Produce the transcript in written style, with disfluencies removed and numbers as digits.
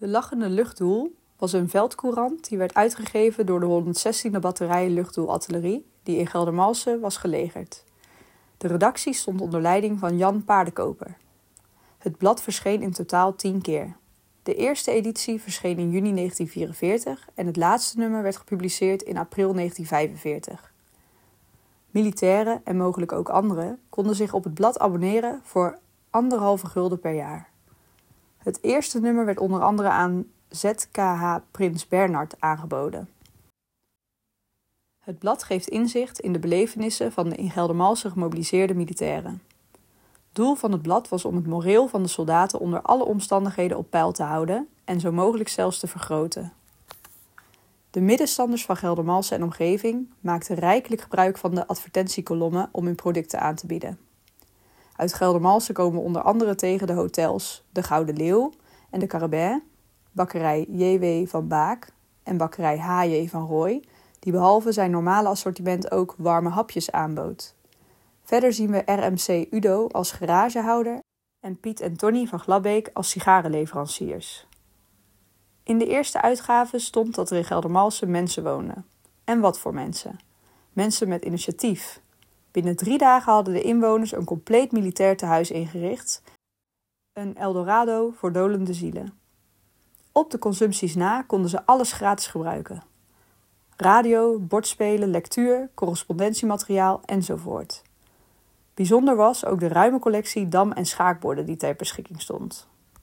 De Lachende Luchtdoel was een veldcourant die werd uitgegeven door de 116e batterij luchtdoelartillerie die in Geldermalsen was gelegerd. De redactie stond onder leiding van Jan Paardenkoper. Het blad verscheen in totaal 10 keer. De eerste editie verscheen in juni 1944 en het laatste nummer werd gepubliceerd in april 1945. Militairen en mogelijk ook anderen konden zich op het blad abonneren voor 1,5 gulden per jaar. Het eerste nummer werd onder andere aan ZKH Prins Bernhard aangeboden. Het blad geeft inzicht in de belevenissen van de in Geldermalsen gemobiliseerde militairen. Doel van het blad was om het moreel van de soldaten onder alle omstandigheden op peil te houden en zo mogelijk zelfs te vergroten. De middenstanders van Geldermalsen en omgeving maakten rijkelijk gebruik van de advertentiekolommen om hun producten aan te bieden. Uit Geldermalsen komen onder andere tegen de hotels De Gouden Leeuw en de Carabin, bakkerij J.W. van Baak en bakkerij H.J. van Rooij, die behalve zijn normale assortiment ook warme hapjes aanbood. Verder zien we RMC Udo als garagehouder en Piet en Tony van Glabbeek als sigarenleveranciers. In de eerste uitgave stond dat er in Geldermalsen mensen woonden. En wat voor mensen? Mensen met initiatief. Binnen 3 dagen hadden de inwoners een compleet militair tehuis ingericht. Een Eldorado voor dolende zielen. Op de consumpties na konden ze alles gratis gebruiken. Radio, bordspelen, lectuur, correspondentiemateriaal enzovoort. Bijzonder was ook de ruime collectie dam- en schaakborden die ter beschikking stond.